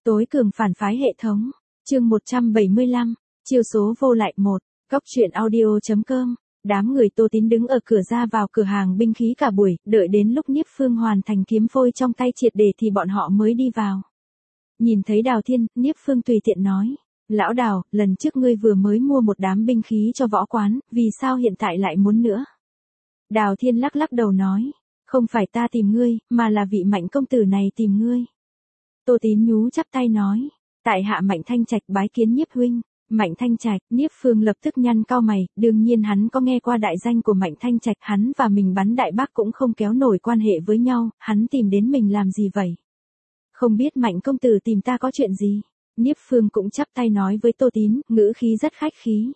Tối cường phản phái hệ thống. Chương 175. Chiêu số vô lại 1. Góc truyện audio.com. Đám người Tô Tín đứng ở cửa ra vào cửa hàng binh khí cả buổi, đợi đến lúc Nhiếp Phương hoàn thành kiếm phôi trong tay triệt để thì bọn họ mới đi vào. Nhìn thấy Đào Thiên, Nhiếp Phương tùy tiện nói. Lão Đào, lần trước ngươi vừa mới mua một đám binh khí cho võ quán, vì sao hiện tại lại muốn nữa? Đào Thiên lắc lắc đầu nói. Không phải ta tìm ngươi, mà là vị Mạnh công tử này tìm ngươi. Tô Tín nhú chắp tay nói. Tại hạ Mạnh Thanh Trạch bái kiến Nhiếp huynh. Mạnh Thanh Trạch, Nhiếp Phương lập tức nhăn cau mày, đương nhiên hắn có nghe qua đại danh của Mạnh Thanh Trạch, hắn và mình bắn đại bác cũng không kéo nổi quan hệ với nhau, hắn tìm đến mình làm gì vậy? Không biết Mạnh công tử tìm ta có chuyện gì? Nhiếp Phương cũng chắp tay nói với Tô Tín, ngữ khí rất khách khí.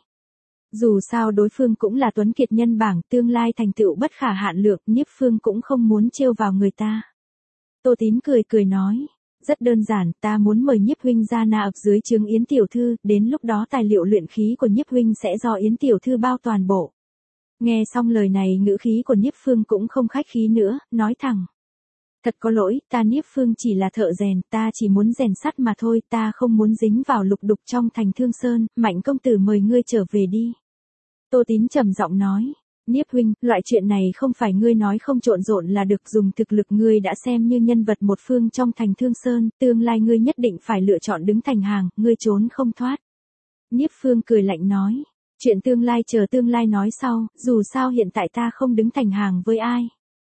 Dù sao đối phương cũng là tuấn kiệt nhân bảng, tương lai thành tựu bất khả hạn lượng, Nhiếp Phương cũng không muốn trêu vào người ta. Tô Tín cười cười nói. Rất đơn giản, ta muốn mời Nhiếp huynh ra na ập dưới trướng Yến tiểu thư, đến lúc đó tài liệu luyện khí của Nhiếp huynh sẽ do Yến tiểu thư bao toàn bộ. Nghe xong lời này ngữ khí của Nhiếp Phương cũng không khách khí nữa, nói thẳng. Thật có lỗi, ta Nhiếp Phương chỉ là thợ rèn, ta chỉ muốn rèn sắt mà thôi, ta không muốn dính vào lục đục trong thành Thương Sơn, Mạnh công tử mời ngươi trở về đi. Tô Tín trầm giọng nói. Nhiếp huynh, loại chuyện này không phải ngươi nói không trộn rộn là được, dùng thực lực ngươi đã xem như nhân vật một phương trong thành Thương Sơn, tương lai ngươi nhất định phải lựa chọn đứng thành hàng, ngươi trốn không thoát. Nhiếp Phương cười lạnh nói, chuyện tương lai chờ tương lai nói sau, dù sao hiện tại ta không đứng thành hàng với ai.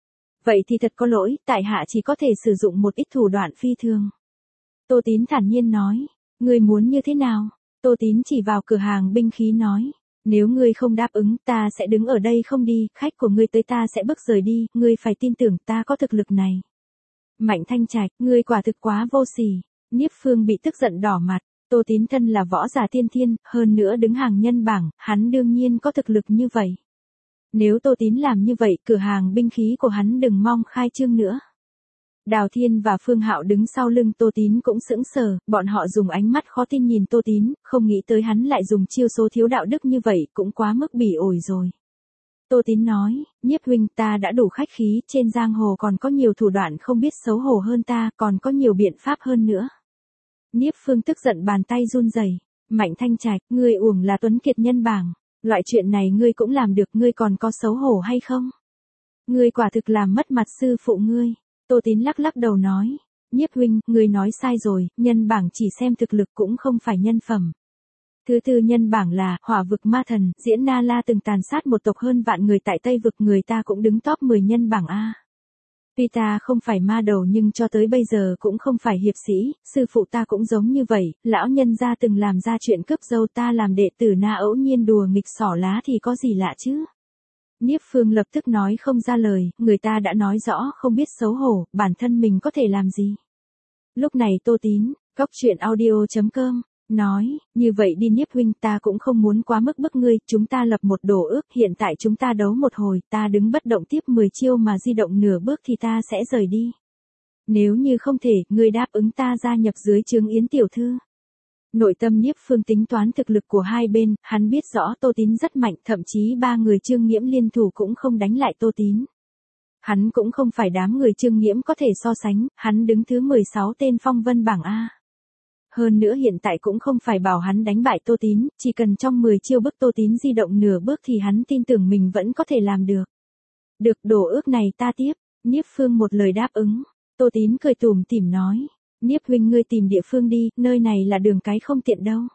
Vậy thì thật có lỗi, tại hạ chỉ có thể sử dụng một ít thủ đoạn phi thường. Tô Tín thản nhiên nói, ngươi muốn như thế nào? Tô Tín chỉ vào cửa hàng binh khí nói. Nếu ngươi không đáp ứng, ta sẽ đứng ở đây không đi, khách của ngươi tới ta sẽ bước rời đi, ngươi phải tin tưởng ta có thực lực này. Mạnh Thanh Trạch, ngươi quả thực quá vô sỉ. Nhiếp Phương bị tức giận đỏ mặt, Tô Tín thân là võ giả tiên thiên, hơn nữa đứng hàng nhân bảng, hắn đương nhiên có thực lực như vậy. Nếu Tô Tín làm như vậy, cửa hàng binh khí của hắn đừng mong khai trương nữa. Đào Thiên và Phương Hạo đứng sau lưng Tô Tín cũng sững sờ, bọn họ dùng ánh mắt khó tin nhìn Tô Tín, không nghĩ tới hắn lại dùng chiêu số thiếu đạo đức như vậy, cũng quá mức bỉ ổi rồi. Tô Tín nói, Nhiếp huynh, ta đã đủ khách khí, trên giang hồ còn có nhiều thủ đoạn không biết xấu hổ hơn ta, còn có nhiều biện pháp hơn nữa. Nhiếp Phương tức giận bàn tay run rẩy. Mạnh Thanh Trạch, ngươi uổng là tuấn kiệt nhân bảng, loại chuyện này ngươi cũng làm được, ngươi còn có xấu hổ hay không? Ngươi quả thực làm mất mặt sư phụ ngươi. Tô Tín lắc lắc đầu nói, Nhiếp huynh, ngươi nói sai rồi, nhân bảng chỉ xem thực lực cũng không phải nhân phẩm. Thứ tư nhân bảng là Hỏa vực ma thần, Diễn Na La từng tàn sát một tộc hơn vạn người tại Tây vực, người ta cũng đứng top 10 nhân bảng A. Tuy ta không phải ma đầu nhưng cho tới bây giờ cũng không phải hiệp sĩ, sư phụ ta cũng giống như vậy, lão nhân gia từng làm ra chuyện cướp dâu, ta làm đệ tử na ẫu nhiên đùa nghịch xỏ lá thì có gì lạ chứ. Nhiếp Phương lập tức nói không ra lời, người ta đã nói rõ không biết xấu hổ, bản thân mình có thể làm gì. Lúc này Tô Tín, góc truyện audio.com, nói, như vậy đi Nhiếp huynh, ta cũng không muốn quá mức bức ngươi, chúng ta lập một đồ ước, hiện tại chúng ta đấu một hồi, ta đứng bất động tiếp 10 chiêu mà di động nửa bước thì ta sẽ rời đi. Nếu như không thể, ngươi đáp ứng ta gia nhập dưới trướng Yến tiểu thư. Nội tâm Nhiếp Phương tính toán thực lực của hai bên, hắn biết rõ Tô Tín rất mạnh, thậm chí ba người Trương Nghiễm liên thủ cũng không đánh lại Tô Tín. Hắn cũng không phải đám người Trương Nghiễm có thể so sánh, hắn đứng thứ 16 tên phong vân bảng A. Hơn nữa hiện tại cũng không phải bảo hắn đánh bại Tô Tín, chỉ cần trong 10 chiêu bức Tô Tín di động nửa bước thì hắn tin tưởng mình vẫn có thể làm được. Được, đồ ước này ta tiếp. Nhiếp Phương một lời đáp ứng. Tô Tín cười tủm tỉm nói. Nhiếp huynh, ngươi tìm địa phương đi, nơi này là đường cái không tiện đâu.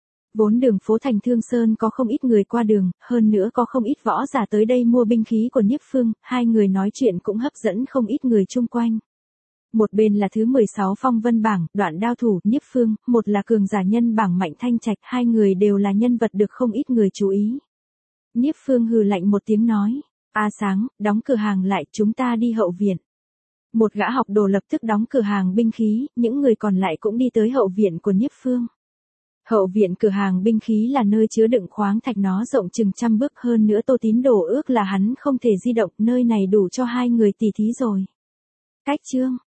Vốn đường phố thành Thương Sơn có không ít người qua đường, hơn nữa có không ít võ giả tới đây mua binh khí của Nhiếp Phương, hai người nói chuyện cũng hấp dẫn không ít người chung quanh. Một bên là thứ 16 phong vân bảng, Đoạn Đao thủ, Nhiếp Phương, một là cường giả nhân bảng Mạnh Thanh Trạch, hai người đều là nhân vật được không ít người chú ý. Nhiếp Phương hừ lạnh một tiếng nói, A Sáng, đóng cửa hàng lại, chúng ta đi hậu viện. Một gã học đồ lập tức đóng cửa hàng binh khí, những người còn lại cũng đi tới hậu viện của Nhiếp Phương. Hậu viện cửa hàng binh khí là nơi chứa đựng khoáng thạch, nó rộng chừng 100 bước, hơn nữa Tô Tín đổ ước là hắn không thể di động, nơi này đủ cho hai người tỉ thí rồi. Cách chương